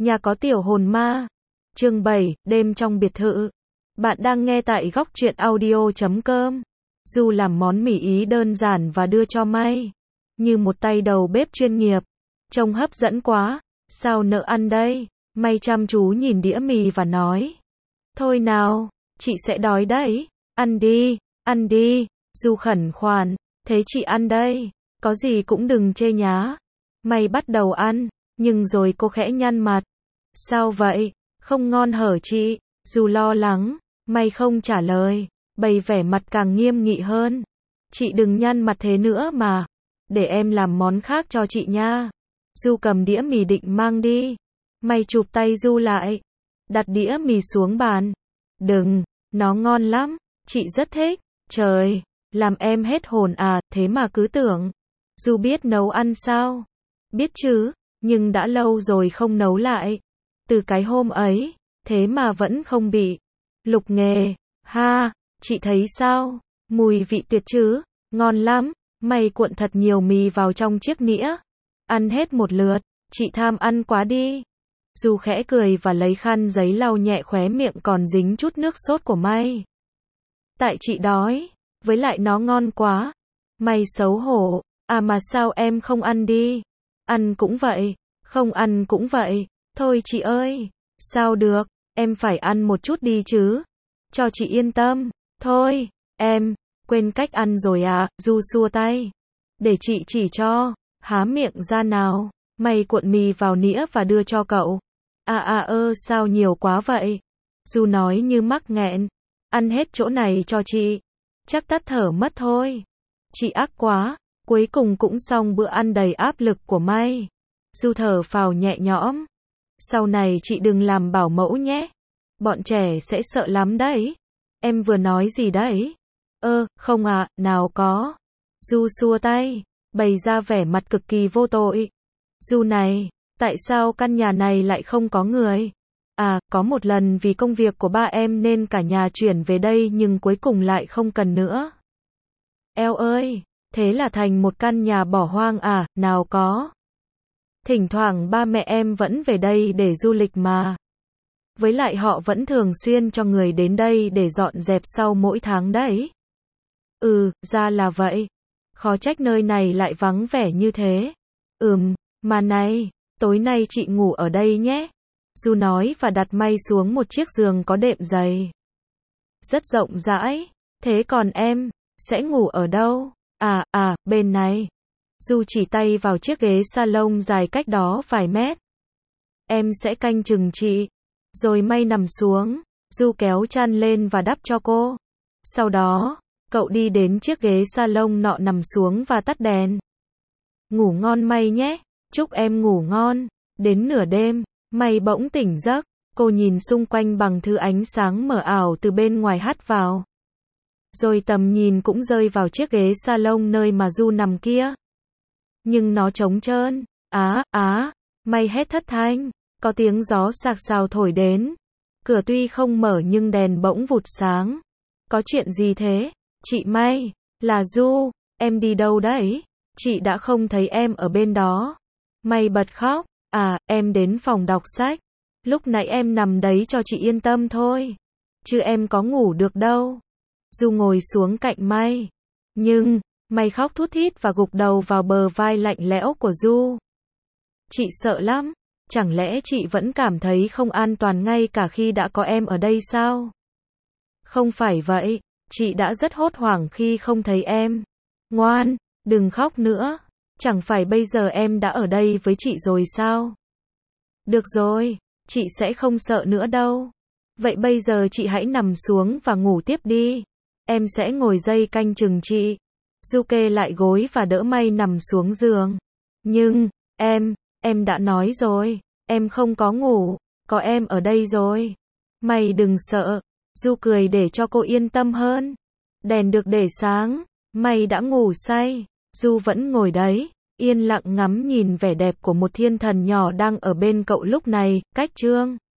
Nhà có tiểu hồn ma. Chương 7, đêm trong biệt thự. Bạn đang nghe tại góc truyện audio.com. Du làm món mì Ý đơn giản và đưa cho May. Như một tay đầu bếp chuyên nghiệp. Trông hấp dẫn quá. Sao nỡ ăn đây? May chăm chú nhìn đĩa mì và nói. Thôi nào, chị sẽ đói đấy. Ăn đi, ăn đi. Du khẩn khoản. Thế chị ăn đây. Có gì cũng đừng chê nhá. May bắt đầu ăn. Nhưng rồi cô khẽ nhăn mặt. Sao vậy? Không ngon hở chị? Du lo lắng. May không trả lời. Bày vẻ mặt càng nghiêm nghị hơn. Chị đừng nhăn mặt thế nữa mà. Để em làm món khác cho chị nha. Du cầm đĩa mì định mang đi. May chụp tay Du lại. Đặt đĩa mì xuống bàn. Đừng, nó ngon lắm. Chị rất thích. Trời, làm em hết hồn à, thế mà cứ tưởng. Du biết nấu ăn sao? Biết chứ, nhưng đã lâu rồi không nấu lại. Từ cái hôm ấy, thế mà vẫn không bị lục nghề. Ha, chị thấy sao? Mùi vị tuyệt chứ, ngon lắm. May cuộn thật nhiều mì vào trong chiếc nĩa. Ăn hết một lượt, chị tham ăn quá đi. Du khẽ cười và lấy khăn giấy lau nhẹ khóe miệng còn dính chút nước sốt của May. Tại chị đói, với lại nó ngon quá. May xấu hổ, à mà sao em không ăn đi? Ăn cũng vậy, không ăn cũng vậy. Thôi chị ơi, sao được, em phải ăn một chút đi chứ. Cho chị yên tâm. Thôi, em, quên cách ăn rồi à? Du xua tay. Để chị chỉ cho, há miệng ra nào. May cuộn mì vào nĩa và đưa cho cậu. Sao nhiều quá vậy? Du nói như mắc nghẹn. Ăn hết chỗ này cho chị. Chắc tắt thở mất thôi. Chị ác quá. Cuối cùng cũng xong bữa ăn đầy áp lực của May. Du thở phào nhẹ nhõm. Sau này chị đừng làm bảo mẫu nhé. Bọn trẻ sẽ sợ lắm đấy. Em vừa nói gì đấy? Không ạ, nào có. Du xua tay, bày ra vẻ mặt cực kỳ vô tội. Du này, tại sao căn nhà này lại không có người? À, có một lần vì công việc của ba em nên cả nhà chuyển về đây nhưng cuối cùng lại không cần nữa. Eo ơi, thế là thành một căn nhà bỏ hoang à, nào có. Thỉnh thoảng ba mẹ em vẫn về đây để du lịch mà. Với lại họ vẫn thường xuyên cho người đến đây để dọn dẹp sau mỗi tháng đấy. Ra là vậy. Khó trách nơi này lại vắng vẻ như thế. Mà này, tối nay chị ngủ ở đây nhé. Du nói và đặt May xuống một chiếc giường có đệm dày. Rất rộng rãi. Thế còn em, sẽ ngủ ở đâu? Bên này. Du chỉ tay vào chiếc ghế salon dài cách đó vài mét. Em sẽ canh chừng chị. Rồi May nằm xuống. Du kéo chăn lên và đắp cho cô. Sau đó, cậu đi đến chiếc ghế salon nọ nằm xuống và tắt đèn. Ngủ ngon May nhé. Chúc em ngủ ngon. Đến nửa đêm, May bỗng tỉnh giấc. Cô nhìn xung quanh bằng thứ ánh sáng mờ ảo từ bên ngoài hắt vào. Rồi tầm nhìn cũng rơi vào chiếc ghế salon nơi mà Du nằm kia. Nhưng nó trống trơn. May hét thất thanh. Có tiếng gió xạc xào thổi đến. Cửa tuy không mở nhưng đèn bỗng vụt sáng. Có chuyện gì thế? Chị May, là Du, em đi đâu đấy? Chị đã không thấy em ở bên đó. May bật khóc. Em đến phòng đọc sách. Lúc nãy em nằm đấy cho chị yên tâm thôi. Chứ em có ngủ được đâu. Du ngồi xuống cạnh May. Nhưng, May khóc thút thít và gục đầu vào bờ vai lạnh lẽo của Du. Chị sợ lắm. Chẳng lẽ chị vẫn cảm thấy không an toàn ngay cả khi đã có em ở đây sao? Không phải vậy, chị đã rất hốt hoảng khi không thấy em. Ngoan, đừng khóc nữa. Chẳng phải bây giờ em đã ở đây với chị rồi sao? Được rồi, chị sẽ không sợ nữa đâu. Vậy bây giờ chị hãy nằm xuống và ngủ tiếp đi. Em sẽ ngồi dây canh chừng chị. Du kê lại gối và đỡ May nằm xuống giường. Nhưng, em đã nói rồi, em không có ngủ, có em ở đây rồi. May đừng sợ. Du cười để cho cô yên tâm hơn. Đèn được để sáng, May đã ngủ say. Du vẫn ngồi đấy, yên lặng ngắm nhìn vẻ đẹp của một thiên thần nhỏ đang ở bên cậu lúc này. Cách chương